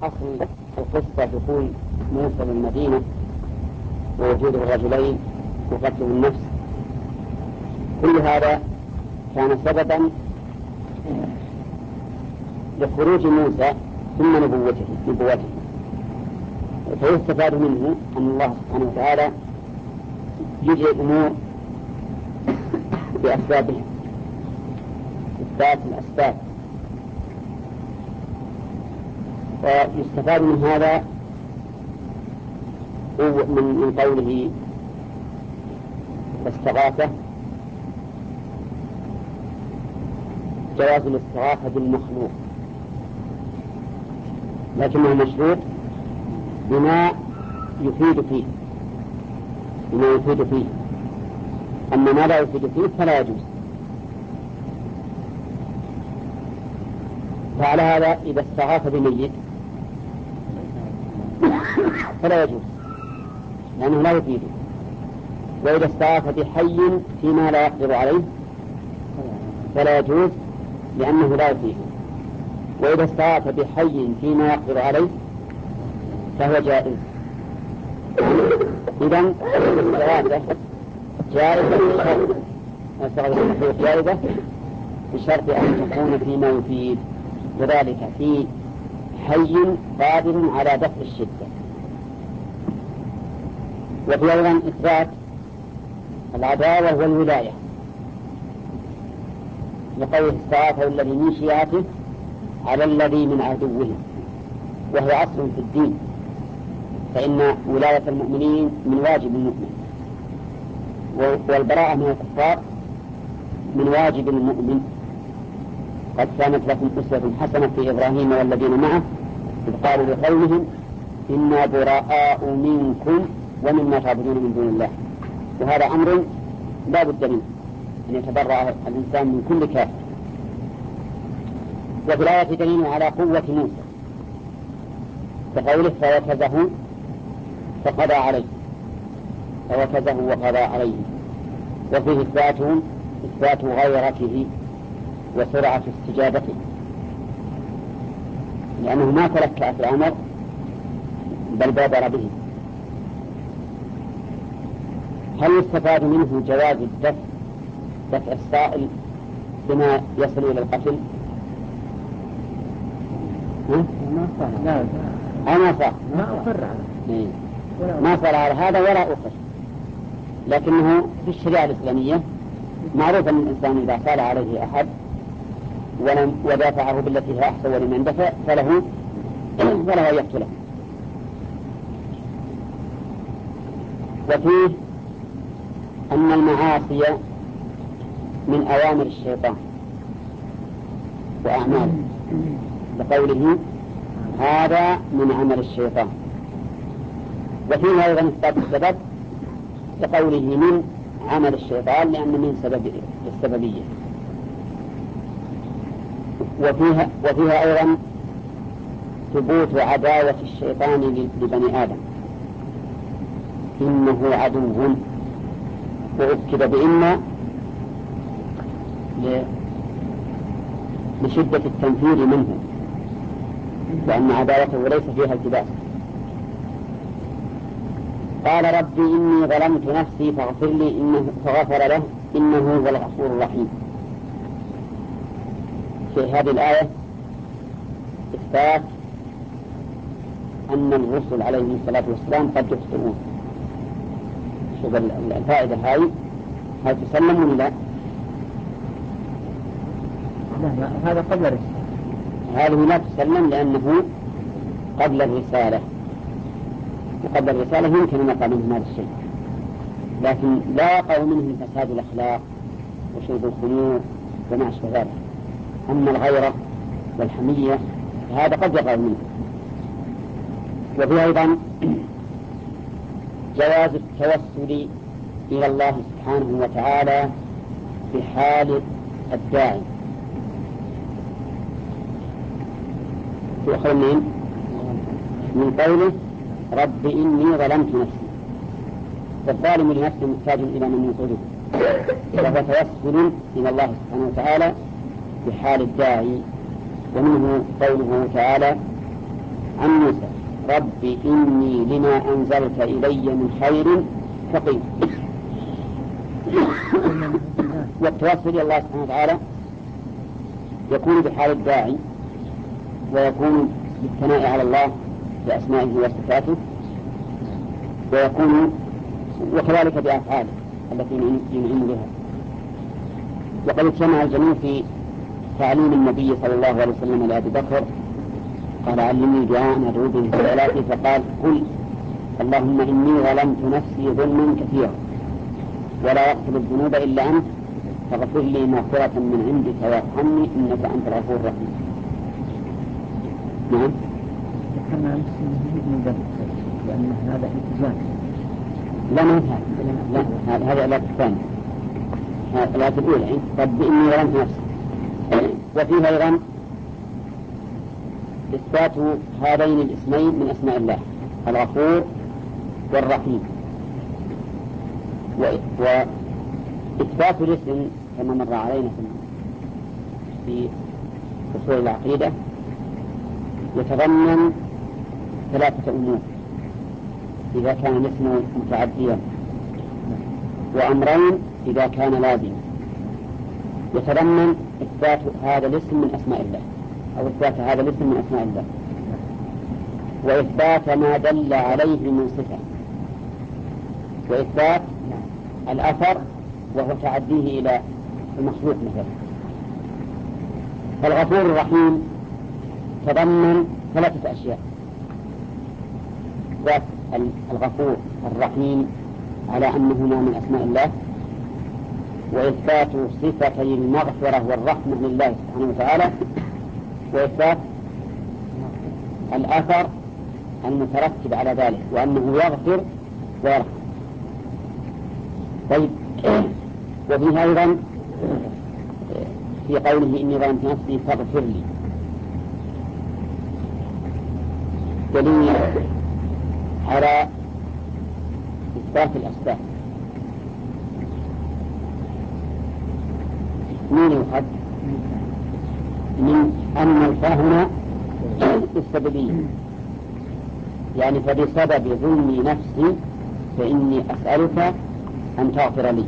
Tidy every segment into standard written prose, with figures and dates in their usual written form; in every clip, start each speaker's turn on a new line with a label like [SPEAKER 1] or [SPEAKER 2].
[SPEAKER 1] أصل القصة دخول موسى للمدينة ووجود الرجلين وقتل النفس، كل هذا كان سببا لخروج موسى ثم نبوته. فيستفاد منه أن الله سبحانه وتعالى يجري الأمور بأسبابها، إثبات الأسباب. ويستفاد من هذا من قوله واستغاثة جواز الاستغاثة بالمخلوق، لكنه مشروط بما يفيد فيه، أما ما لا يفيد فيه فلا يجوز. فعلى هذا إذا استغاث بميت فلا يجوز لأنه لا يفيده، وإذا استغاث بحي فيما لا يقدر عليه فلا يجوز لأنه لا يفيده، وإذا استغاث بحي فيما يقدر عليه فهو جائز. إذن الاستغاثة جائزة بشرط أن تكون فيما يفيد، وذلك في حي قادر على دفع الشدة. وفي أيضا إثبات العداوة والولاية، لقوله استغاثه الذي من شيعته على الذي من عدوه، وهو أصل في الدين، فإن ولاية المؤمنين من واجب المؤمن، والبراءة من الكفار من واجب المؤمن. قد كانت لكم أسوة حسنة في إبراهيم والذين معه إذ قالوا لقومهم إنا براء منكم ومما تعبدون من دون الله. وهذا أمر لا بد منه، أن يتبرأ الإنسان من كل كافر. وفي الآية دليل على قوة موسى كقوله فوكزه فقضى عليه، فوكزه وقضى عليه، وفيه إثبات غيرته وسرعة استجابته، لأنه ما تلكأ في الأمر بل بادر به. هل يستفاد منه جواز دفع السائل بما يصل إلى القتل؟ ما صار على هذا ولا أخر، لكنه في الشريعة الإسلامية معروف أن الإنسان إذا صار عليه أحد ودافعه بالتي هي أحسن ولمن دفع فله أن يقتله. وفيه أن المعاصي من أوامر الشيطان وأعماله، بقوله هذا من عمل الشيطان. وفيه أيضا إثبات السبب بقوله من عمل الشيطان، لأن من السببية. وفيها أيضا ثبوت عداوة الشيطان لبني آدم، إنه عدو، وأكد بإن لشدة التنفير منه، وأن عداوته ليس فيها التباس. قال ربي إني ظلمت نفسي فاغفر لي فغفر له إنه هو الغفور الرحيم. في هذه الآية إثبات أن الرسل عليهم الصلاة والسلام قد يخطئون. شوف الفائدة هل تسلم ولا لا؟
[SPEAKER 2] هذا قبل الرسالة،
[SPEAKER 1] هذه لا تسلم لأنه قبل الرسالة، وقبل الرسالة يمكن أن يقع منه هذا الشيء، لكن لا يقع منه فساد الأخلاق وشرب الخمور وما أشبه ذلك. أما الغيرة والحمية هذا قد يقع منه. وفي أيضا جواز التوسل إلى الله سبحانه وتعالى في حال الداعي. يؤخذ من قوله رب إني ظلمت نفسي، والظالم لنفسه محتاج إلى من ينقذه، وهو توسل إلى الله سبحانه وتعالى في حال الداعي. ومنه قوله تعالى عن موسى رب إني لما أنزلت إلي من خير فقير. والتوسل إلى الله سبحانه وتعالى يكون بحال الداعي، ويكون بالثناء على الله بأسمائه وصفاته، ويكون وكذلك بأفعاله التي ينعم بها. وقد اجتمع الجميع في تعليم النبي صلى الله عليه وسلم لأبي بكر، قال علمني دعاء أدعو به في صلاتي، فقال قل اللهم إني ظلمت نفسي ظلما كثيرا ولا يغفر الذنوب إلا أنت فاغفر لي مغفرة من عندك وارحمني إنك أنت الغفور الرحيم. نعم.
[SPEAKER 2] ذكرنا من ذلك لأن هذا التزام.
[SPEAKER 1] لا هذا الآية الثانية، الآية الأولى رب إني ظلمت نفسي. وفيها أيضا إثبات هذين الاسمين من أسماء الله الغفور والرحيم. وإثبات الاسم كما مر علينا في أصول العقيدة يتضمن ثلاثة أمور إذا كان الاسم متعديا، وأمرين إذا كان لازما. يتضمن إثبات هذا الاسم من أسماء الله أو إثبات هذا الاسم من أسماء الله، وإثبات ما دل عليه من صفة، وإثبات الأثر وهو تعديه إلى المخلوق مثلا. فالغفور الرحيم تضمن ثلاثة أشياء: إثبات الغفور الرحيم على أنهما من أسماء الله، وإثبات صفتي المغفرة والرحمة لله سبحانه وتعالى، وإثبات الأثر المترتب على ذلك وأنه يغفر ويرحم. طيب، وفيها أيضا في قوله إني ظلمت نفسي فاغفر لي دليل على إثبات الأسباب. مين يؤخذ من أن الفهم السببية، يعني فبسبب ظلمي نفسي فإني أسألك أن تغفر لي.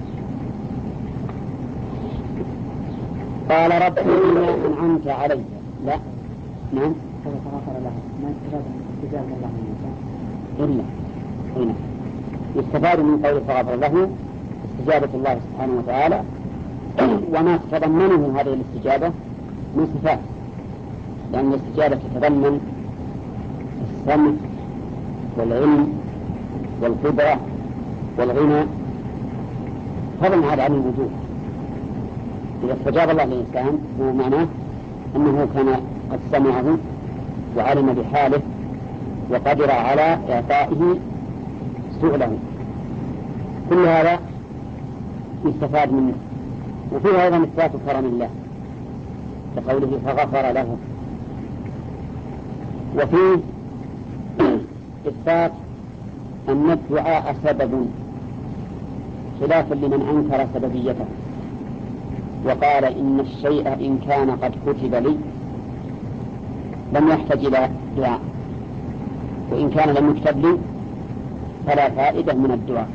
[SPEAKER 1] قال رب بما أنعمت علي. لا نعم
[SPEAKER 2] فغفر له ما استجاب الله
[SPEAKER 1] إلا هنا يستفاد من قول فغفر له استجابة الله سبحانه وتعالى وما تتضمنه هذه الاستجابة من صفات، لأن الاستجابة تتضمن السمع والعلم والقدرة والغنى، فضلا عن الوجود. إذا استجاب الله للإنسان هو معناه أنه كان قد سمعه وعلم بحاله وقدر على إعطائه سؤله. كل هذا يستفاد منه. وفيه أيضا إثبات كرم الله كقوله فغفر له. وفيه إثبات أن الدعاء سبب خلافا لمن أنكر سببيته وقال إن الشيء إن كان قد كتب لي لم يحتاج إلى دعاء، وإن كان لم يكتب لي فلا فائدة من الدعاء.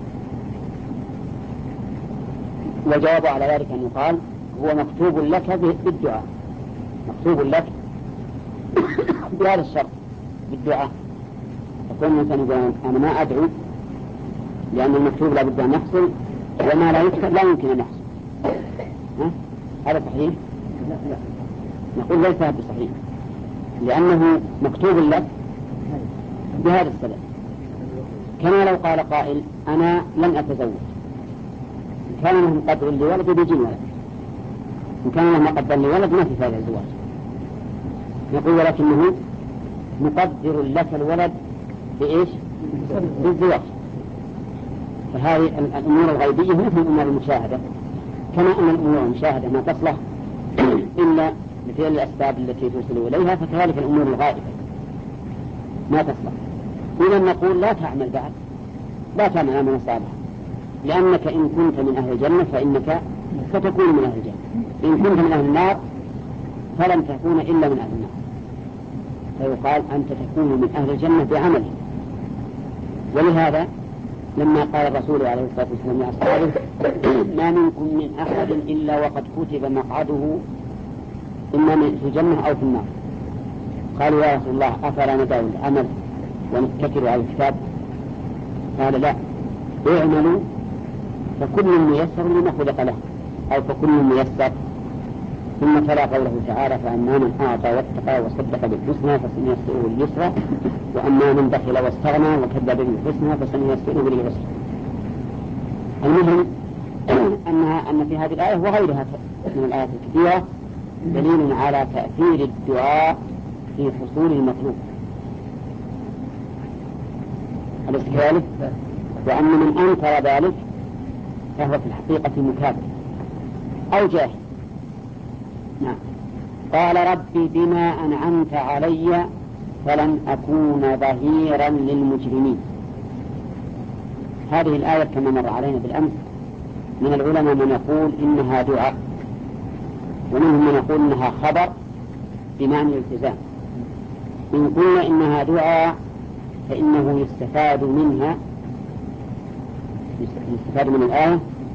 [SPEAKER 1] والجواب على ذلك أن يقال هو مكتوب لك بالدعاء، مكتوب لك بهذا الشرط بالدعاء. يكون الإنسان يقول أنا ما أدعو لأن المكتوب لا بد أن يحصل وما لا يكتب لا يمكن أن يحصل. هذا صحيح؟
[SPEAKER 2] لا
[SPEAKER 1] نقول ليس هذا صحيح، لأنه مكتوب لك بهذا السبب. كما لو قال قائل أنا لن أتزوج، إن كان لهم قدر لولد بيجي ولد، إن كان لهم قدر لولد ما في فائدة الزواج. نقول ولكنه مقدر لك الولد بإيش؟ بالزواج. فهذه الأمور الغيبية مثل الأمور المشاهدة، كما أن الأمور المشاهدة ما تصلح إلا لفعل الأسباب التي توصل إليها، فكذلك الأمور الغائبة ما تصلح. إذا نقول لا تعمل بعد، لا تعمل عملا صالحا، لأنك إن كنت من أهل الجنة فإنك ستكون من أهل الجنة، إن كنت من أهل النار فلن تكون إلا من أهل النار. فيقال أنت تكون من أهل الجنة بعمله. ولهذا لما قال الرسول عليه الصلاة والسلام لأصحابه ما منكم من أحد إلا وقد كتب مقعده إما في الجنة أو في النار، قالوا يا رسول الله أفلا ندع العمل ونتكل على الكتاب؟ قال لا، اعملوا فكل ميسر لما خلق له، أو فكل ميسر. ثم تلا قوله تعالى فأما من أعطى واتقى وصدق بالحسنى فسنيسره لليسرى وأما من بخل واستغنى وكذب بالحسنى فسنيسره للعسرى. المهم أن في هذه الآية وغيرها من الآيات الكثيرة دليل على تأثير الدعاء في حصول المطلوب. أليس كذلك؟ وأن من أنكر ذلك فهو في الحقيقة مكابر أو جاهل. نعم. قال ربي بما أنعمت علي فلن أكون ظهيرا للمجرمين. هذه الآية كما مر علينا بالأمس من العلماء من يقول إنها دعاء، ومنهم من يقول إنها خبر بمعنى الالتزام. إن قلنا إنها دعاء فإنه يستفاد من الآية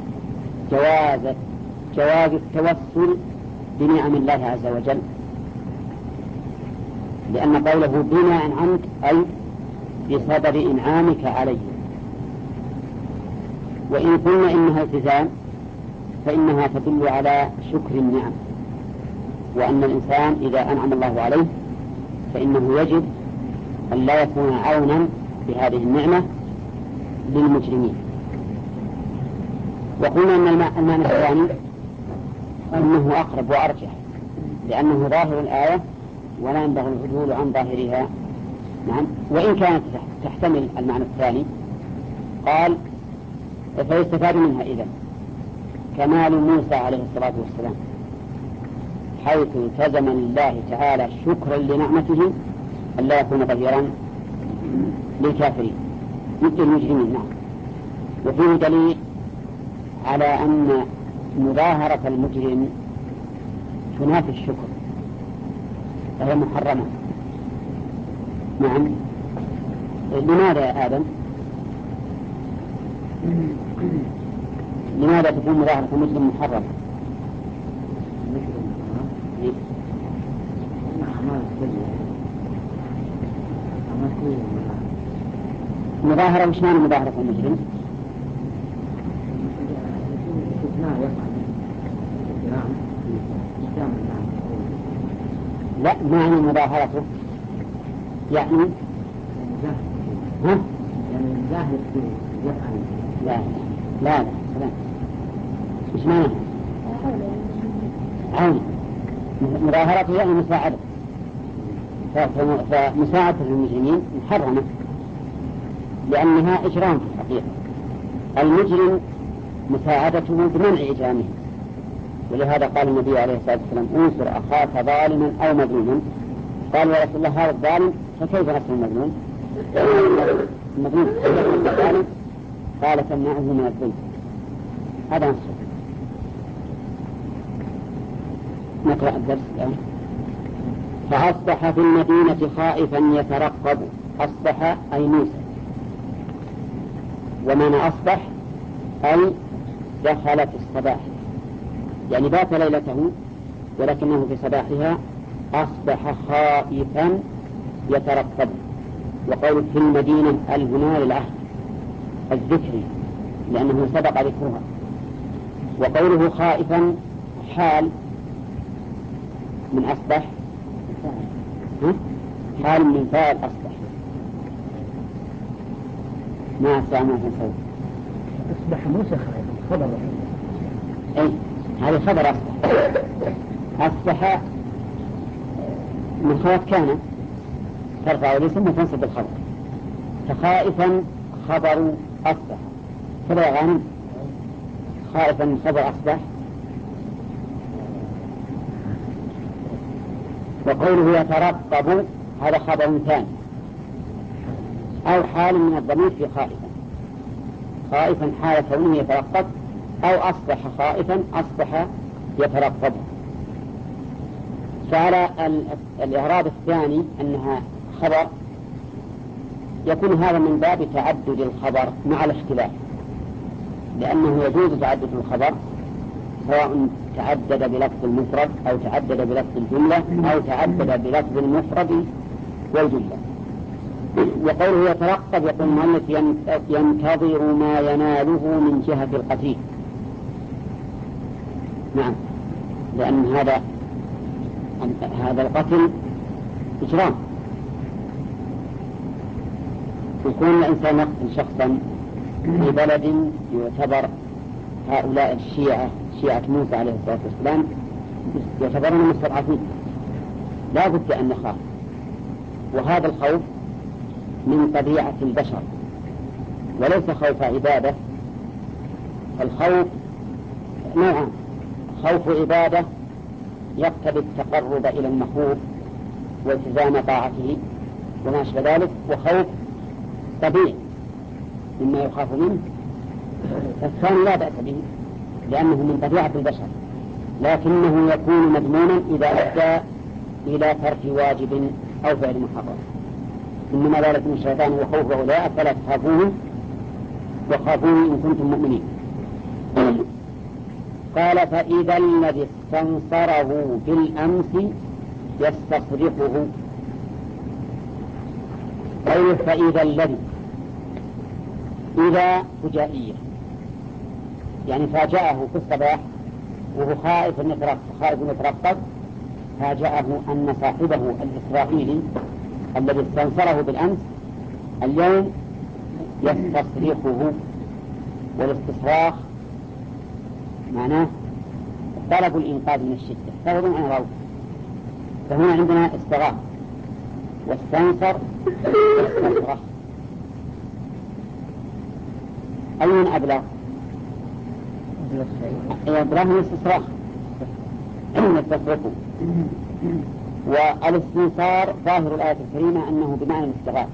[SPEAKER 1] جواز التوسل بنعم الله عز وجل، لأن قوله بما أنعمت أي بسبب إنعامك علي. وإن قلنا إنها التزام فإنها تدل على شكر النعم، وأن الإنسان إذا أنعم الله عليه فإنه يجب أن لا يكون عونا بهذه النعمة للمجرمين. وقلنا أن المعنى الثاني أنه أقرب وأرجح، لأنه ظاهر الآية ولا ينبغي العدول عن ظاهرها. نعم. وإن كانت تحتمل المعنى الثاني قال فيستفاد منها إذن كمال موسى عليه الصلاة والسلام حيث التزم لله تعالى شكرا لنعمته أن لا يكون ظهيرا للكافرين مثل المجرمين. نعم. وفيه دليل على أن مظاهرة المجرم تنافي الشكر وهي محرمة. نعم. لماذا يا آدم؟ لماذا تكون مظاهرة المجرم محرمة؟ مظاهرة وش معنى مظاهرة المجرم؟ لا، معنى مظاهرته يعني ها؟
[SPEAKER 2] زاهد في يفعل.
[SPEAKER 1] لا ايش معنى؟ عون. مظاهرته يعني مساعدة، فمساعدة المجرمين محرمة لأنها إجرام في الحقيقة. المجرم مساعدته بمنع إجرامه، ولهذا قال النبي عليه الصلاة والسلام انصر أخاك ظالما أو مظلوما. قال يا رسول الله هذا الظالم فكيف نصر المظلوم؟ المظلوم الظالم قال تمنعه من الظلم، هذا نصر. نقرأ الدرس الآن. فأصبح في المدينة خائفا يترقب. أصبح أي موسى، ومعنى أصبح أي دخل في الصباح، يعني بات ليلته ولكنه في صباحها أصبح خائفا يترقب. وقول في المدينة هنا للعهد الذكري لأنه سبق ذكرها. وقوله خائفا حال من أصبح، حال من فاعل أصبح. ما سامعه صوت.
[SPEAKER 2] أصبح موسى خائفا خبر.
[SPEAKER 1] أي هذا خبر أصبح. أصبح من خوات كان ترفع الاسم وتنصب الخبر، فخائفا خبر أصبح. خبر غانم خائفا خبر أصبح. وقوله يترقب هذا خبر ثاني أو حال من الضمير في خائفا. خائفا حال كونه يترقب، أو أصبح خائفا أصبح يترقب. فعلى الإعراب الثاني أنها خبر يكون هذا من باب تعدد الخبر مع الاختلاف، لأنه يجوز تعدد الخبر سواء تعدد بلفظ المفرد أو تعدد بلفظ الجملة أو تعدد بلفظ المفرد والجملة. وقوله يترقب يقول المؤلف ينتظر ما يناله من جهة القتيل. نعم، لأن هذا القتل إجرام، يكون الإنسان يقتل شخصا في بلد يعتبر هؤلاء الشيعة شيعة موسى عليه الصلاة والسلام يعتبرون مستضعفين، لا بد أن نخاف، وهذا الخوف من طبيعة البشر وليس خوف عبادة. الخوف نوعان: خوف عبادة يقتضي التقرب إلى المخوف والتزام طاعته وما أشبه ذلك، وخوف طبيعي مما يخاف منه، الثاني لا بأس به لأنه من طبيعة البشر، لكنه يكون مضمونا إذا أدى إلى ترك واجب أو فعل محرم. إنما ذلك من الشيطان وخوف أولئك فلا تخافوه وخافوني إن كنتم مؤمنين. قال فإذا الذي استنصره بالأمس يستصرخه. قوله فإذا الذي، إذا فجائية يعني فاجأه في الصباح وهو خائف يترقب، فاجأه أن صاحبه الإسرائيلي الذي استنصره بالأمس اليوم يستصرخه. والاستصراخ معناه طلب الإنقاذ من الشدة، فهو عن الروض، فهنا عندنا استغاث واستنصر استصرخ. أين أبلغ؟ أبلغ من الاستصراخ يستصرخه. والاستنصار ظاهر الآية الكريمة أنه بمعنى الاستغاثة،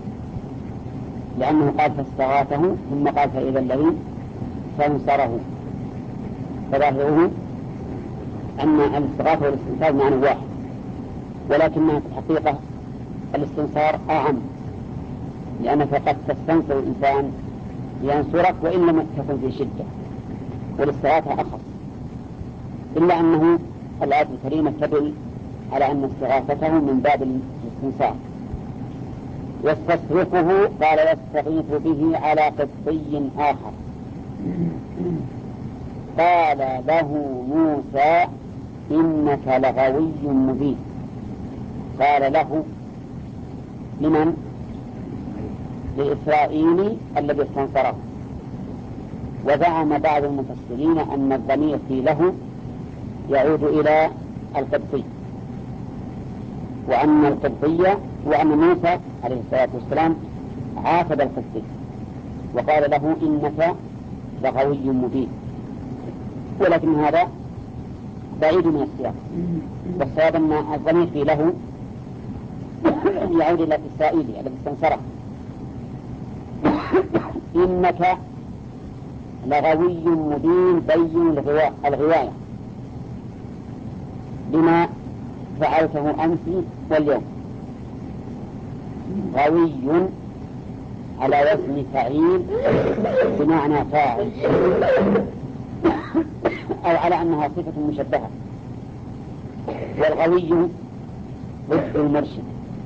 [SPEAKER 1] لأنه قال فاستغاثه ثم قال فإذا الذي استنصره، فظاهره أن الاستغاثة والاستنصار معنى واحد، ولكنها في الحقيقة الاستنصار أعم، لأنك قد تستنصر الإنسان لينصرك وإن لم تكن في شدة، والاستغاثة أخف، إلا أنه الآية الكريمة تدل على أن استغاثته من باب الاستنصار. يستصرخه قال يستغيث به على قبطي آخر. قال له موسى إنك لغوي مبين. قال له لمن؟ لإسرائيل الذي استنصره. وزعم بعض المفسرين أن الضمير في له يعود إلى القبطي، وأن موسى عليه الصلاة والسلام عاتب القبطي وقال له إنك لغوي مبين، ولكن هذا بعيد من السياق، والصواب أن الضمير في له يعود إلى الإسرائيلي الذي استنصره. إنك لغوي مبين بين الغواية بما فعلته أمس واليوم. غوي على وزن فعيل بمعنى فاعل، أو على أنها صفة مشبهة. والغوي ضد المرشد،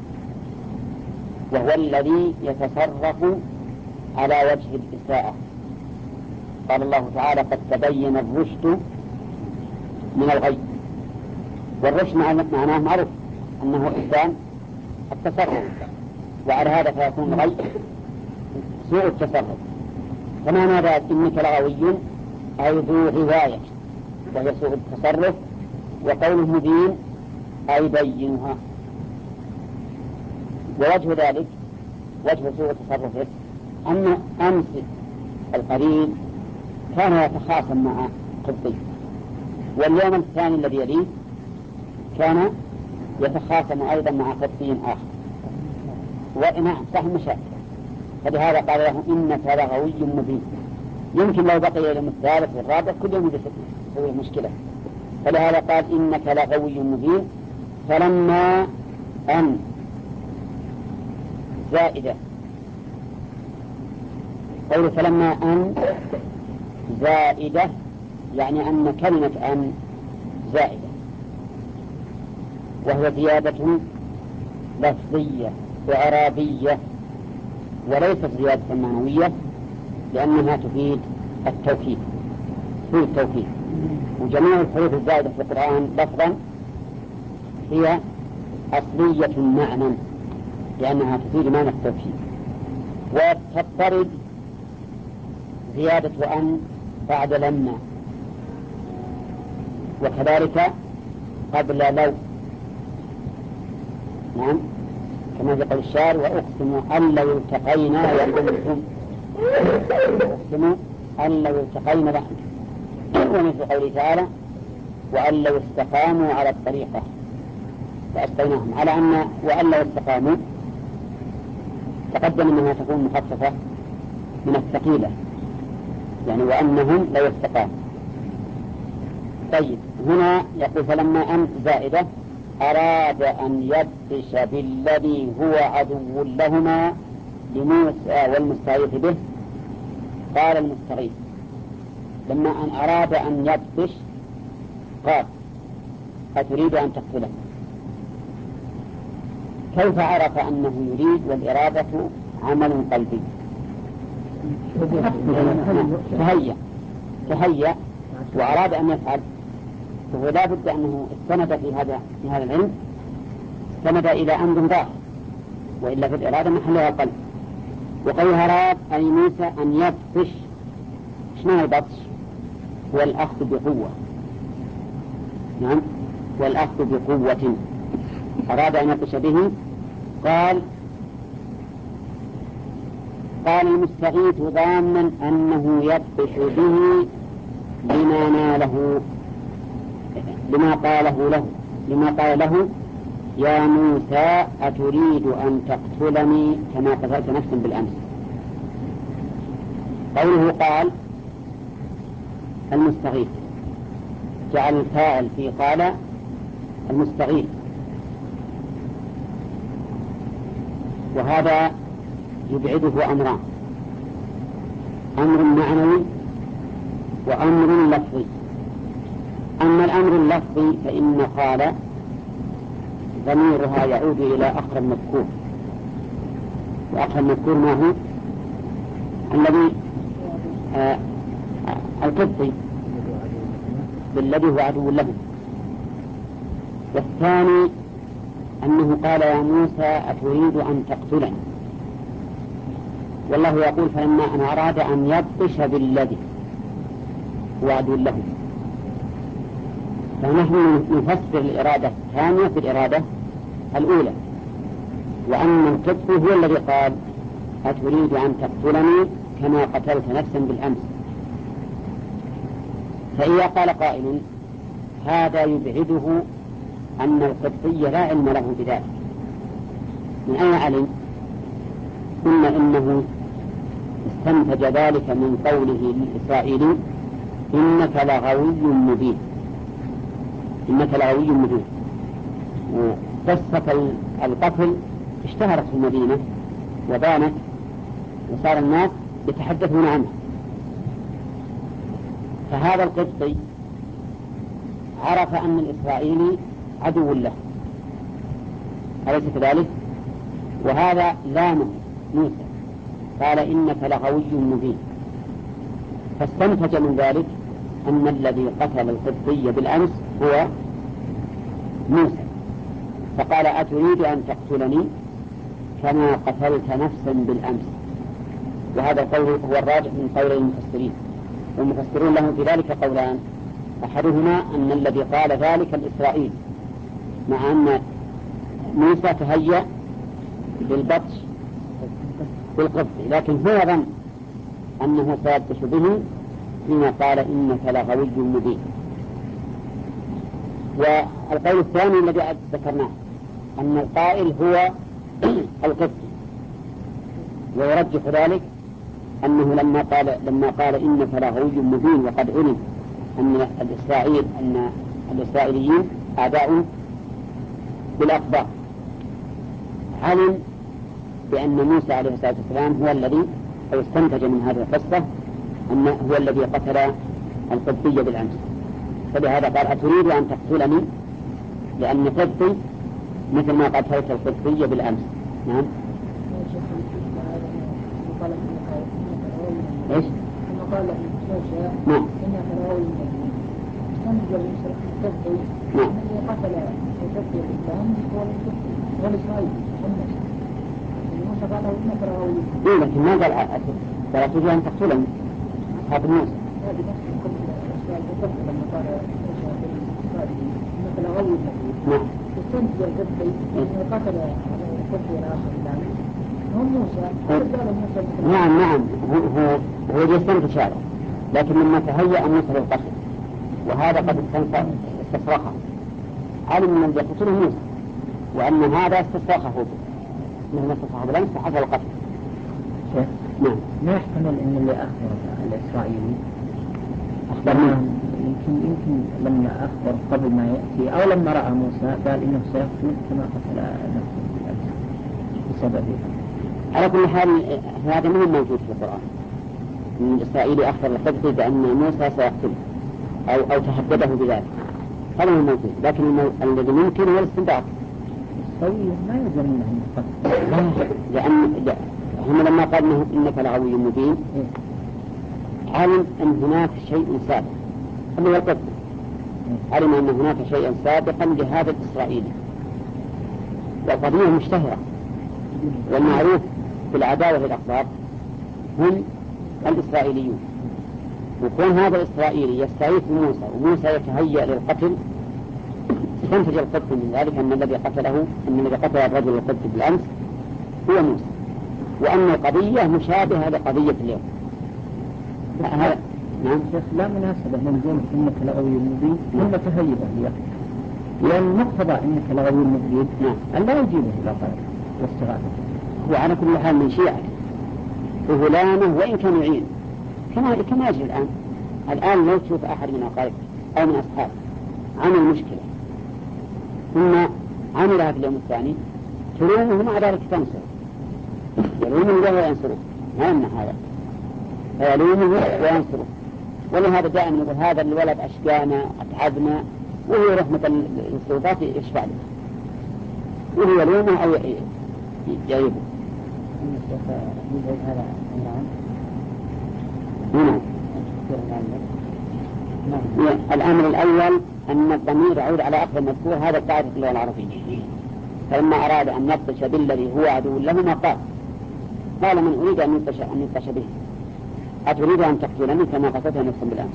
[SPEAKER 1] وهو الذي يتصرف على وجه الإساءة. قال الله تعالى قد تبين الرشد من الغي، والرشد معناه معروف أنه إحسان التصرف، وعلى هذا فيكون الغي سوء التصرف. كما ماذا إنك لغوي أي ذو غواية وهي سوء التصرف، وقوله مبين أي بينها. ووجه ذلك وجه سوء التصرف أن أمس القريب كان يتخاصم مع قبطي، واليوم الثاني الذي يليه كان يتخاصم أيضا مع قبطي آخر، ونعم صح مشاكل. فلهذا قال له إنك لغوي مبين. يمكن لو بقي اليوم الثالث والرابع كل يوم يسوي مشكلة، فلهذا قال إنك لغوي مبين فلما أن زائدة. قول فلما أن زائدة يعني أن كلمة أن زائدة، وهي زيادة لفظية وإعرابية وليست زيادة معنوية، لأنها تفيد التوكيد. وجميع الحروف الزائدة في القرآن لفظا هي أصلية معنى، لأنها تفيد معنى التوكيد. وتضطرد زيادة أن بعد لما، وكذلك قبل لو. نعم، كما يقول الشاعر: وأقسم أن لو التقينا لكنتم. أقسم أن لو التقينا، ومثل قوله تعالى: وأن لو استقاموا على الطريقة فأسقيناهم. على أن وأن لو استقاموا تقدم أنها تكون مخففة من الثقيلة، يعني وأنهم لو استقاموا. طيب، هنا يقول فلما أن زائدة أراد أن يبطش بالذي هو عدو لهما لموسى والمستغيث به. قال المستغيث لما أن أراد أن يبطش قال: أتريد أن تقتله؟ كيف عرف أنه يريد والإرادة عمل قلبي؟ تهيأ وأراد أن يفعل، فهو لا بد أنه استند في هذا العلم، استند إلى أمر ظاهر، وإلا في الإرادة محلها القلب. وقال أراد أي موسى أن يبطش. شنو البطش؟ هو الأخذ بقوة. نعم، والأخذ بقوة. أراد أن يبطش به. قال المستغيث ضامنا أنه يبطش به لما قال له: يا موسى أتريد أن تقتلني كما قتلت نفسا بالأمس. قوله قال المستغيث جعل الفاعل في قال المستغيث، وهذا يبعده أمران: أمر معنوي وأمر لفظي. أما الأمر اللفظي فإن قال ضميرها يعود إلى أقرب مذكور، وأقرب مذكور ما هو؟ الذي القبطي بالذي هو عدو له. والثاني أنه قال: يا موسى أتريد أن تقتلني؟ والله يقول: فلما أن أراد أن يبطش بالذي هو عدو له. فنحن نفسر الإرادة الثانية في الإرادة الأولى، وأن القبطي هو الذي قال: أتريد أن تقتلني كما قتلت نفسا بالأمس. فإذا قال قائل: هذا يبعده أن القبطي لا علم له بذلك، من أين علم؟ قلنا إنه استنتج ذلك من قوله للإسرائيلي: إنك لغوي مبين. وقصة القتل اشتهرت في المدينة وبانت، وصار الناس يتحدثون عنها. فهذا القبطي عرف أن الإسرائيلي عدو له، أليس كذلك؟ وهذا لامه موسى، قال: إنك لغوي مبين. فاستنتج من ذلك أن الذي قتل القبطي بالأمس هو موسى، فقال: أتريد أن تقتلني كما قتلت نفسا بالأمس. وهذا القول هو الراجح من قول المفسرين، والمفسرون لهم في ذلك قولان: أحدهما أن الذي قال ذلك الإسرائيل، مع أن موسى تهيأ بالبطش بالقبطي، لكن هو ظن أنه سيبطش به فيما قال: إنك لغوي مبين. والقول الثاني الذي ذكرناه أن القائل هو القبطي، ويرجح ذلك أنه لما قال إنك لغوي مبين، وقد علم أن الإسرائيليين أعداء بالأخبار علم بأن موسى عليه الصلاة والسلام هو الذي أو استنتج من هذه القصة أنه هو الذي قتل القبطي بالأمس، فلهذا قال أتريد أن تقتلني لأني قبطي مثل ما قتلت القبطي بالأمس. نعم. إيش؟
[SPEAKER 2] قال موسى
[SPEAKER 1] نعم.
[SPEAKER 2] إنك لغوي استنتج القبطي الذي قتل القبطي بالأمس والإسرائيلي موسى قال إنك لغوي.
[SPEAKER 1] إيه لكن ما قال أتريد أن تقتلني أصحاب موسى.
[SPEAKER 2] لما قال إنك لغوي
[SPEAKER 1] نعم.
[SPEAKER 2] استنتج القبطي الذي قتل القبطي الآخر بالأمس هم موسى.
[SPEAKER 1] نعم نعم هو يستنتج هذا، لكن لما تهيأ موسى للقتل وهذا قد استصرخه علم من الذي يقتله موسى وأن هذا استصرخه من استصرخه بالأمس فحصل القتل.
[SPEAKER 2] نعم. ما يحتمل أن اللي أخبر الإسرائيلي
[SPEAKER 1] أخبرنا
[SPEAKER 2] يمكن لما أخبر قبل ما يأتي أو لما رأى موسى قال إنه سيقتل كما قتل نفسه بالأمس بسببه.
[SPEAKER 1] على كل حال هذا مهم موجود في القرآن من الإسرائيلي أخبر القبطي بأن موسى سيقتله أو تهدده بذلك، هذا هو موجود، لكن الذي ممكن هو الاستنباط.
[SPEAKER 2] ما يلزم منه القتل
[SPEAKER 1] لأن هم لما قال إنك لغوي مبين علم أن هناك شيء سابق اللي هو القبطي، علم أن هناك شيئا سابقا لهذا الإسرائيلي، والقضية مشتهرة والمعروف في العداوة الأخبار هم الإسرائيليون، وكون هذا الإسرائيلي يستعيث موسى وموسى يتهيأ للقتل استنتج القبطي من ذلك أن الذي قتل الرجل القبطي بالأمس هو موسى، وأن القضية مشابهة لقضية اليوم.
[SPEAKER 2] نعم. لا مناسبة نقول إنك لغوي مبين ثم تهيئه ليقتل، لأن مقتضى إنك لغوي مبين أن لا يجيبه إلى قتل واستغاثة.
[SPEAKER 1] هو على كل حال من شيعة وهلامه وإن كان يعين كما يجري الآن لو تشوف أحد من أقاربه أو من أصحابه عمل مشكلة ثم عملها في اليوم الثاني تلومه مع ذلك تنصر، يلومه وهو ينصره، ما يمنع هذا، فيلومه وينصره. ولهذا دائما يقول هذا الولد أشقانا أتعبنا، وهو رحمة للسلطات يشفع له، وهو يلومه أو يعيبه. الأمر الأول أن الضمير يعود على أخذ المذكور، هذا قاعدة اللغة العربية، فلما أراد أن يبطش بالذي هو عدو له ما قال من أريد أن يبطش به أتريد أن تقتلني كما قتلتها نفسا بالأمس.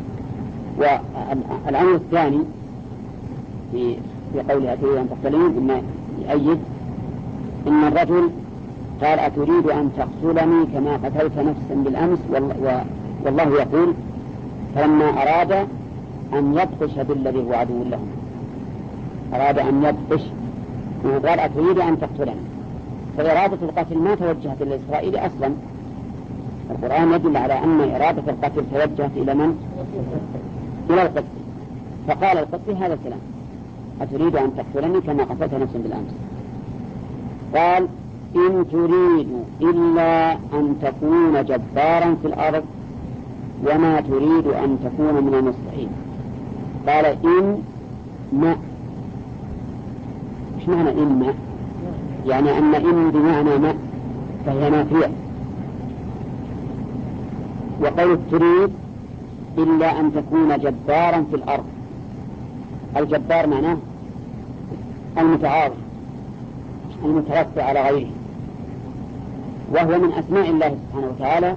[SPEAKER 1] والأمر الثاني في قوله أتريد أن تقتلني إما يؤيد إن الرجل قال أتريد أن تقتلني كما قتلت نفسا بالأمس، والله يقول فلما أراد أن يبطش بالذي هو عدو له، أراد أن يبطش وقال أتريد أن تقتلني، فإرادة القتل ما توجهت إلى إسرائيل أصلا. القرآن يدل على أن إرادة القتل توجهت إلى من؟ إلى القتل، فقال القتل هذا الكلام أتريد أن تقتلني كما قتلت نفسا بالأمس. قال إن تريد إلا أن تكون جبارا في الأرض وما تريد أن تكون من المصلحين. قال إن ما، إيش معنى إن ما؟ يعني أن إن بمعنى ما فهي نافية. وقول تريد إلا أن تكون جبارا في الأرض، الجبار معناه المتعاظم المترفع على غيره، وهو من أسماء الله سبحانه وتعالى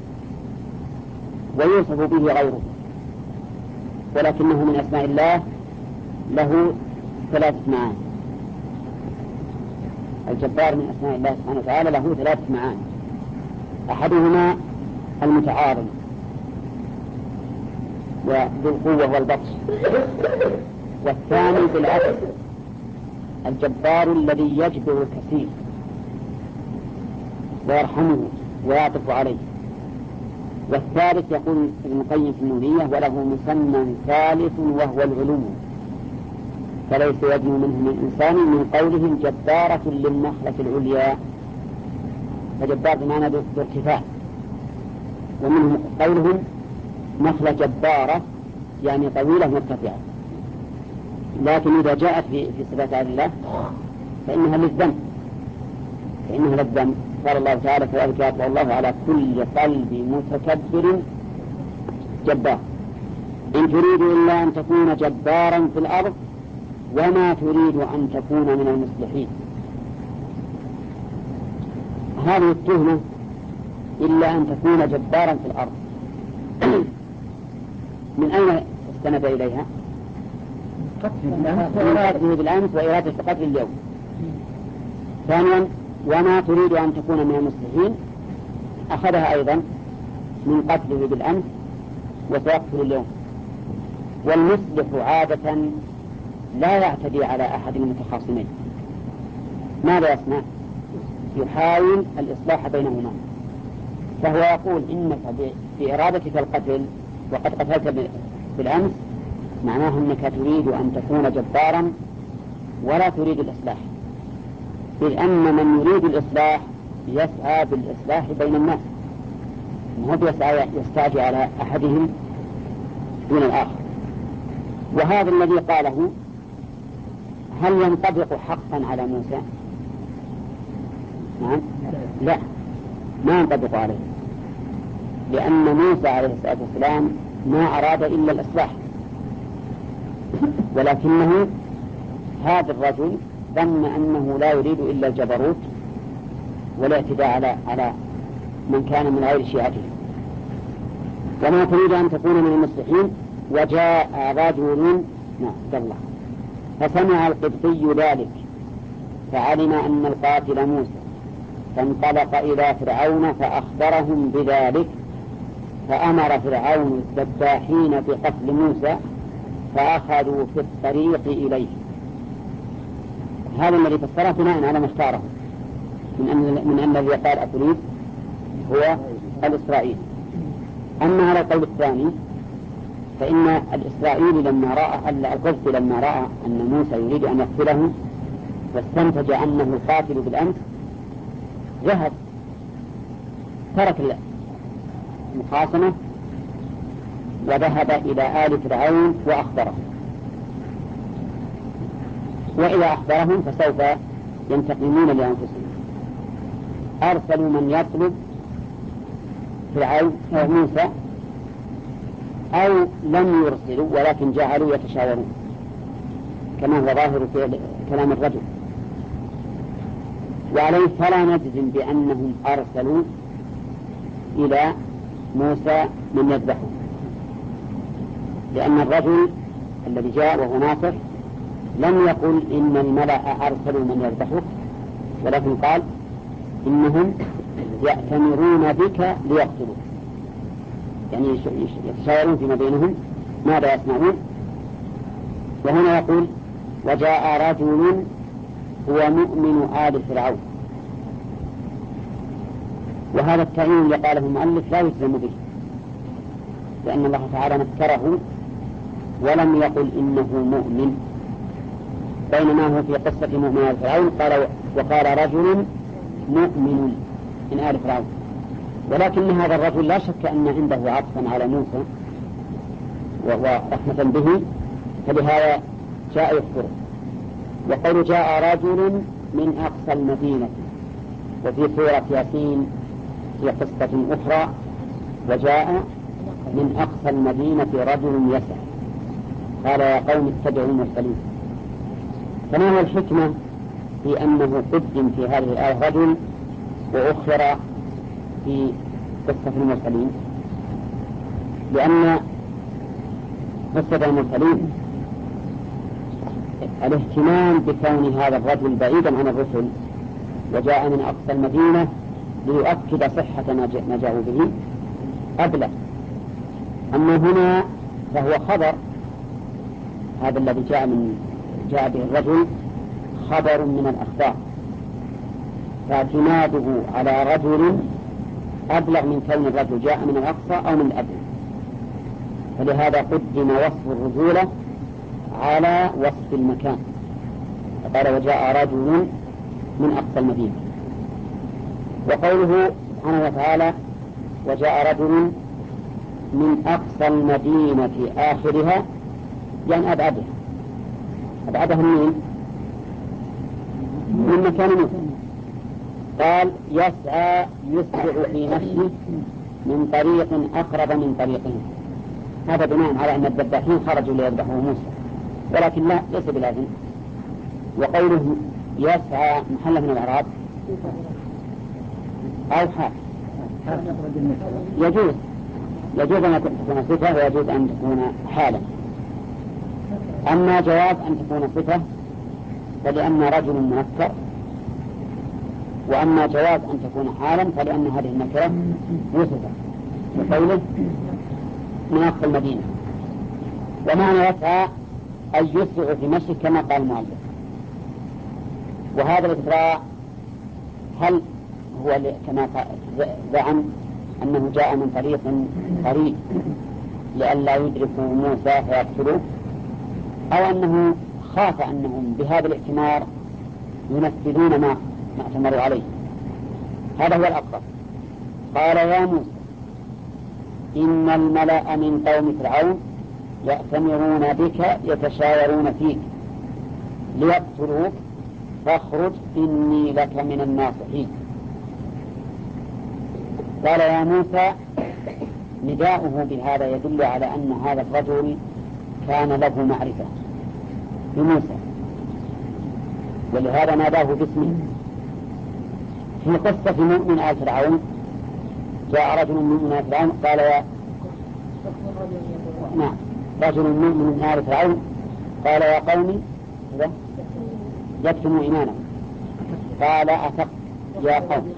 [SPEAKER 1] ويوصف به غيره، ولكنه من أسماء الله له 3 معاني. الجبار من أسماء الله سبحانه وتعالى له 3 معاني، أحدهما المتعاظم وذو القوة والبطش، والثاني بالعكس الجبار الذي يجبر الكثير ويرحمه ويعطف عليه. والثالث يقول ابن القيم في النونية وله مسمى ثالث وهو العلو، فليس يدنو منهم من إنسان من قولهم جبارة للنخلة العليا، فجبار بمعنى ذو ارتفاع، ومنهم قولهم نخلة جبارة يعني طويلة مرتفعة. لكن إذا جاءت في صفات الله فإنها للذم، قال الله تعالى كذلك يطلع الله على كل قلب متكبر جبار. إن تريد إلا أن تكون جبارا في الأرض وما تريد أن تكون من المصلحين. هذه التهمة إلا أن تكون جبارا في الأرض من أين استند إليها؟ من قتله بالأمس وإرادة قتل اليوم. ثانيا وما تريد أن تكون من المصلحين أخذها أيضا من قتله بالأمس وسيقتل اليوم. والمصلح عادة لا يعتدي على أحد المتخاصمين، ماذا يصنع؟ يحاول الإصلاح بينهما، فهو يقول إنك بإرادتك القتل وقد قتلت بالأمس معناه أنك تريد أن تكون جبارا ولا تريد الإصلاح، إذ أن من يريد الإصلاح يسعى بالإصلاح بين الناس، وهو يستعجي على أحدهم دون الآخر. وهذا الذي قاله هل ينطبق حقا على موسى؟ نعم؟ لا، ما ينطبق عليه، لأن موسى عليه الصلاة والسلام ما أراد إلا الإصلاح، ولكنه هذا الرجل ظن أنه لا يريد إلا الجبروت والاعتداء على من كان من غير شيعته. وما تريد أن تكون من المصلحين. وجاء رجل الله فسمع القبطي ذلك فعلم أن القاتل موسى، فانطلق إلى فرعون فأخبرهم بذلك، فأمر فرعون الذباحين بقتل موسى فأخذوا في الطريق إليه. هذا الذي فسره بناء على ما اختاره من أن الذي قال أتريد هو الإسرائيلي. أما على القول الثاني فإن الإسرائيلي لما رأى القبطي لما رأى أن موسى يريد أن يقتله واستنتج أنه القاتل بالأمس ذهب ترك المخاصمة وذهب إلى آل فرعون وأخبره، وإذا أخبرهم فسوف ينتقمون لأنفسهم. أرسلوا من يطلب فرعون موسى أو لم يرسلوا ولكن جعلوا يتشاورون كما هو ظاهر في كلام الرجل. وعليه فلا نجزم بأنهم أرسلوا إلى موسى من يذبحه، لأن الرجل الذي جاء وهو ناصح لم يقل إن الملأ أرسلوا من يذبحه، ولكن قال إنهم يأتمرون بك ليقتلوك، يعني يتشاورون فيما بينهم ماذا يصنعون. وهنا يقول وجاء رجل هو مؤمن آل فرعون، وهذا التعيين اللي قاله المؤلف لا يجزم به، لأن الله تعالى نكره ولم يقل إنه مؤمن، بينما هو في قصة مؤمن آل فرعون وقال رجل مؤمن من آل فرعون، ولكن هذا الرجل لا شك أن عنده عطفا على موسى ورحمة به، فلهذا جاء يخبره. وقول جاء رجل من أقصى المدينة، وفي سورة ياسين في قصة أخرى وجاء من أقصى المدينة رجل يسعى قال يا قوم اتبعوا المرسلين. فما هو الحكمة في أنه قدم في هذه الآية رجل وأخر في قصة المرسلين؟ لأن قصة المرسلين الاهتمام بكون هذا الرجل بعيدا عن الرسل وجاء من أقصى المدينة ليؤكد صحة ما جاءوا به أبلغ. أما هنا فهو خبر، هذا الذي جاء به الرجل خبر من الأخبار، فاعتماده على رجل أبلغ من كون الرجل جاء من الأقصى أو من الأدنى، فلهذا قدم وصف الرجولة على وصف المكان، فقال وجاء رجل من أقصى المدينة. وقوله سبحانه وتعالى وجاء رجل من أقصى المدينة آخرها يعني أبعدها من مكان موسى. قال يسعى يسرع في مشيه من طريق أقرب من طريقهم، هذا بناء على أن الذباحين خرجوا ليذبحوا موسى، ولكن لا ليس بلازم. وقوله يسعى محل من الإعراب أو حال يجوز أن تكون صفة ويجوز أن تكون حالا. أما جواز أن تكون صفة فلأن رجل منكر، وأما جواز أن تكون حالا فلأن هذه النكرة وصفة بقوله من أقصى المدينة. ومعنى يسعى أن يسرع في مشي كما قال المؤلف. وهذا الإسراع هل هو كما زعم أنه جاء من طريق قريب لئلا يدركوا موسى فيقتلوه، أو أنه خاف أنهم بهذا الاعتمار ينفذون ما اعتمروا عليه؟ هذا هو الأقرب. قال يا موسى إن الملأ من قوم فرعون يأتمرون بك يتشاورون فيك ليقتلوك فاخرج إني لك من الناصحين. قال يا موسى نداؤه بهذا يدل على أن هذا الرجل كان له معرفة بموسى، ولهذا ناداه باسمه. في قصة مؤمن آل فرعون جاء رجل من آل فرعون قال يا رجل من آل فرعون قال يا قوم يكتموا إيمانهم قال يا قوم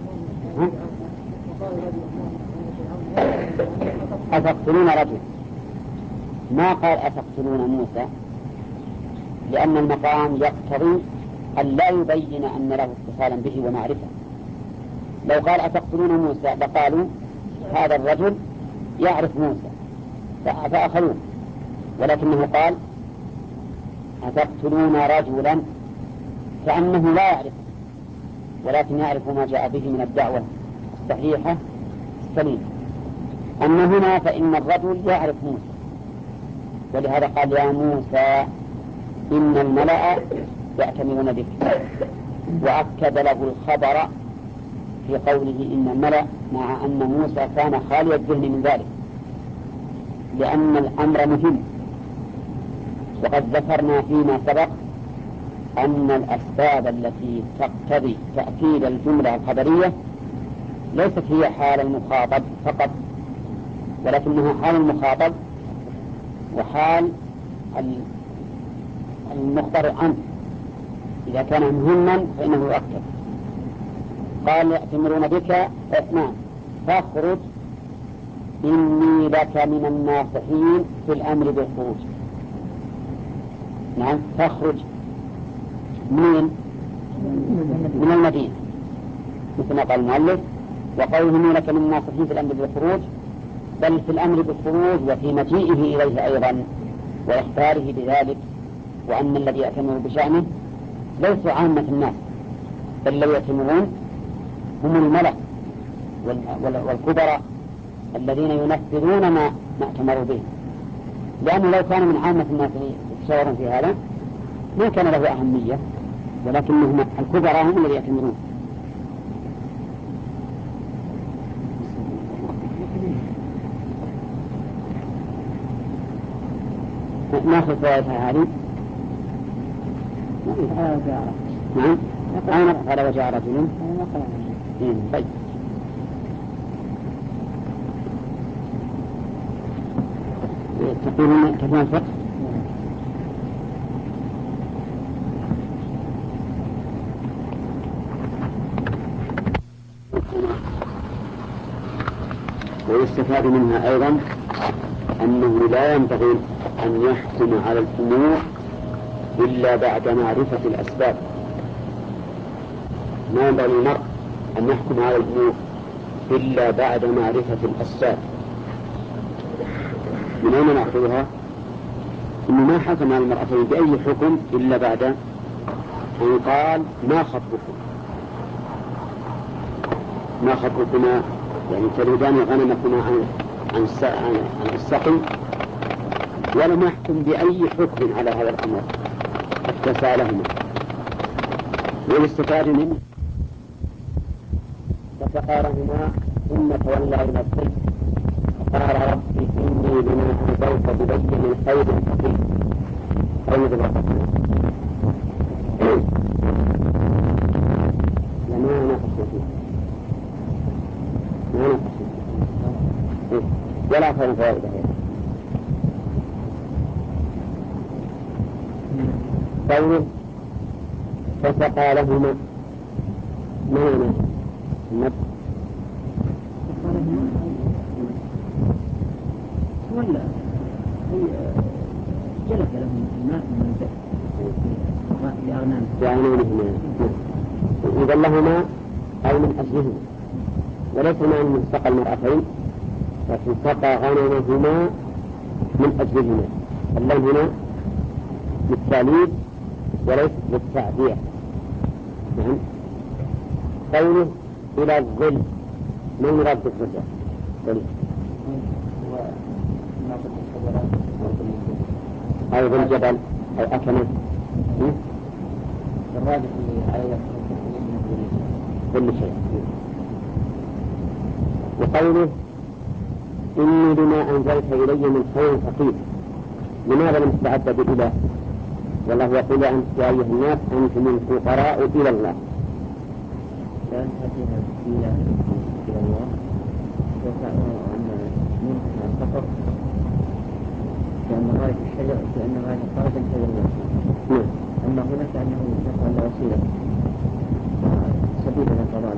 [SPEAKER 1] أتقتلون رجل، ما قال أتقتلون موسى، لأن المقام يقتضي أن لا يبين أن له اتصالا به ومعرفة. لو قال أتقتلون موسى لقالوا هذا الرجل يعرف موسى فأخذوه، ولكنه قال أتقتلون رجلا كأنه لا يعرف، ولكن يعرف ما جاء به من الدعوة الصحيحة السليمة. أما هنا فإن الرجل يعرف موسى، ولهذا قال يا موسى إن الملأ يأتمرون بك، وأكد له الخبر في قوله إن الملأ، مع أن موسى كان خالي الذهن من ذلك، لأن الأمر مهم. وقد ذكرنا فيما سبق أن الأسباب التي تقتضي تأكيد الجملة الخبرية ليست هي حال المخاطب فقط، ولكنها حال المخاطب وحال المخبر عنه. إذا كان مهما فإنه يؤكد. قال يأتمرون بك فاخرج إني لك من الناصحين في الأمر بالخروج. فاخرج من المدينة مثل ما قال المؤلف، وقوله إني لك من الناصحين في الأمر بالخروج، بل في الأمر بالخروج وفي مجيئه إليه أيضا وإخباره بذلك، وأن الذي يأتمر بشأنه ليسوا عامة الناس، بل الذي يأتمرون هم الملأ والكبراء الذين ينفذون ما اعتمروا به، لأنه لو كان من عامة الناس يتشاورون في هذا ما كان له أهمية، ولكنهم الكبراء هم الذين يأتمرون. ناخذ فوائدها هذه. نعم أين قال وجاء رجل؟ طيب تقولون كثيرا الفقه ويستفاد منها أيضا أنه لا ينبغي أن يحكم على الأمور إلا بعد معرفة الأسباب. ما ينبغي المرء أن يحكم على الأمور إلا بعد معرفة الأسباب. من أين نأخذها؟ إنه ما حكم على المرأتين بأي حكم إلا بعد أن قال ما خطبكم، ما خطبكما، يعني تريدان غنمكما عن السقي، ولم يحكم بأي حكم على هذا الأمر حتى سألهما. والاستفاد منه فسقى لهما ثم تولى إلى الظل فقال ربي إني لما أنزلت ببين من خير فقير. أين بالرقم؟ ما نقصنا فيه، ما نقصنا فيه ولا خير فوائده. قوله فسقى لهما ما معنى النبي؟
[SPEAKER 2] ولا جلس لهم الماء من
[SPEAKER 1] بأغنامهما، إذا لهما أي من أجلهما، وليس معنى من سقى المرأتين، لكن سقى غنمهما من أجلهما. اللام هنا للتعليل وليس للتعبير. نعم. قوله إلى الظل، ما المراد بالظل؟ أو بالجبل أو أكمل الراجح اللي عليه كل شيء. وقوله إني لما أنزلت إلي من خير فقير، لماذا لم تتعدى بالإله؟ والله يقول يا أيها الناس أنتم الفقراء إلى الله.
[SPEAKER 2] لأن هذه الوسيلة إلى الله وكأنه أن منتهى الفقر، لأن غاية الشجر لأن غاية الطرف الشجر الله. أما هنا كأنه يفعل وسيلة سبيل إلى قضاء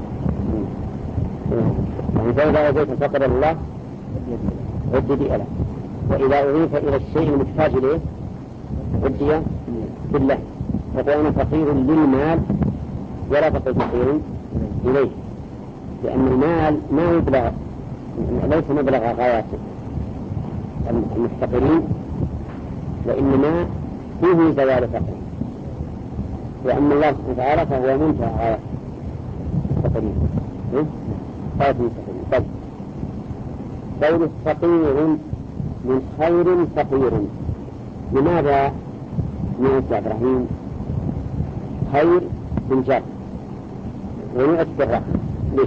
[SPEAKER 1] يعني فإذا أتيت الفقر الله عد بأله، وإذا أضيف إلى الشيء المحتاج إليه عد بالله. فكان فقير للمال ولا فقير إليه، لأن المال ما يبلغ، ليس مبلغ غايات المفتقرين، وإنما فيه زوال فقر، وأما الله سبحانه وتعالى فهو منتهى غاية المفتقرين. غاية المفتقرين. طيب قول فقير من خير فقير، لماذا نؤتي إبراهيم خير بالجر ونؤتي بالرحمة؟ ليش؟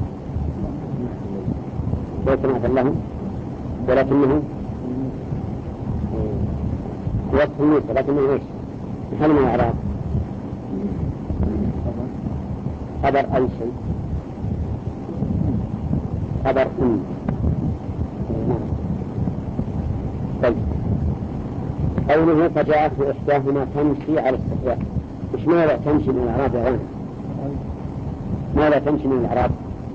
[SPEAKER 1] ليس نعت الله ولكنه وصف النوت، ولكنه ايش؟ هل من الإعراب؟ خبر أي شيء، خبر إن. طيب قوله فجاءته إحداهما تمشي على استحياء، إيش ماذا تمشي من الإعراب يا غانم؟ ماذا تمشي من الإعراب؟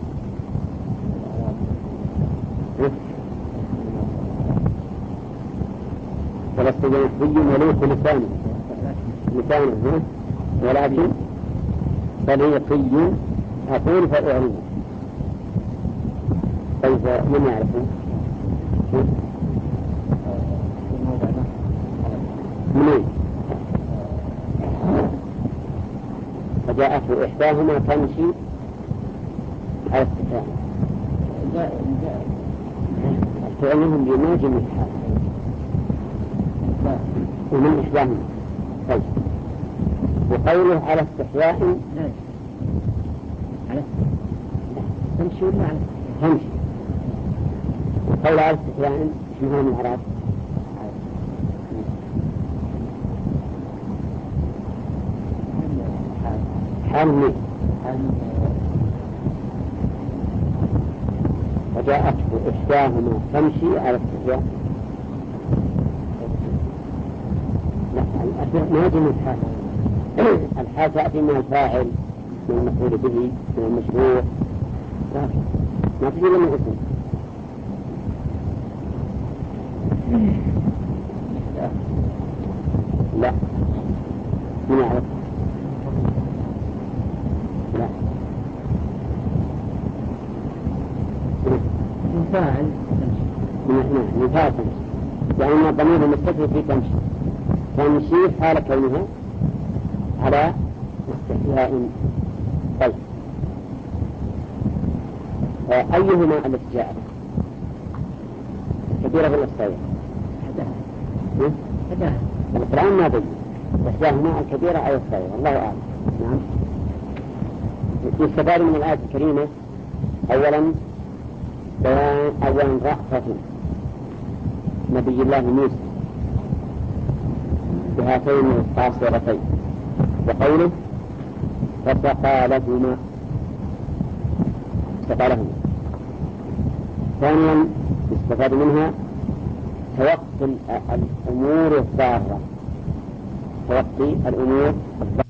[SPEAKER 1] فلسطيني ملوك لسانه ولكن طليقي أقول فأعلم. طيب من يعرفه؟ منين؟ فجاءته إحداهما تمشي على استحياء، فعلهم بموجب الحال ومن إحداهما. طيب وقوله على استحياء تمشي ولا على تمشي، وقول على استحياء شنو من الإعراب؟ حال منه وجاءته إحداهما تمشي على استحياء. لا ما يجي من الحال، الحال تأتي من الفاعل من المفعول به من المشروع، ما تجي من الاسم. لا من يعرف؟ لا من فاعل من فاعل تمشي. يعني الضمير المستتر في تمشي حال كونها على استحياء. طيب أيهما التي جاءت كبيرة ولا الصغيرة؟
[SPEAKER 2] حداها
[SPEAKER 1] القرآن ما بين إحداهما الكبيرة أو الصغيرة، الله أعلم. نعم. يستفاد من الآية الكريمة أولا رأفة نبي الله موسى بهاتين القاصرتين وقوله فسقى لهما. ثانيا يستفاد منها توقي الأمور الضارة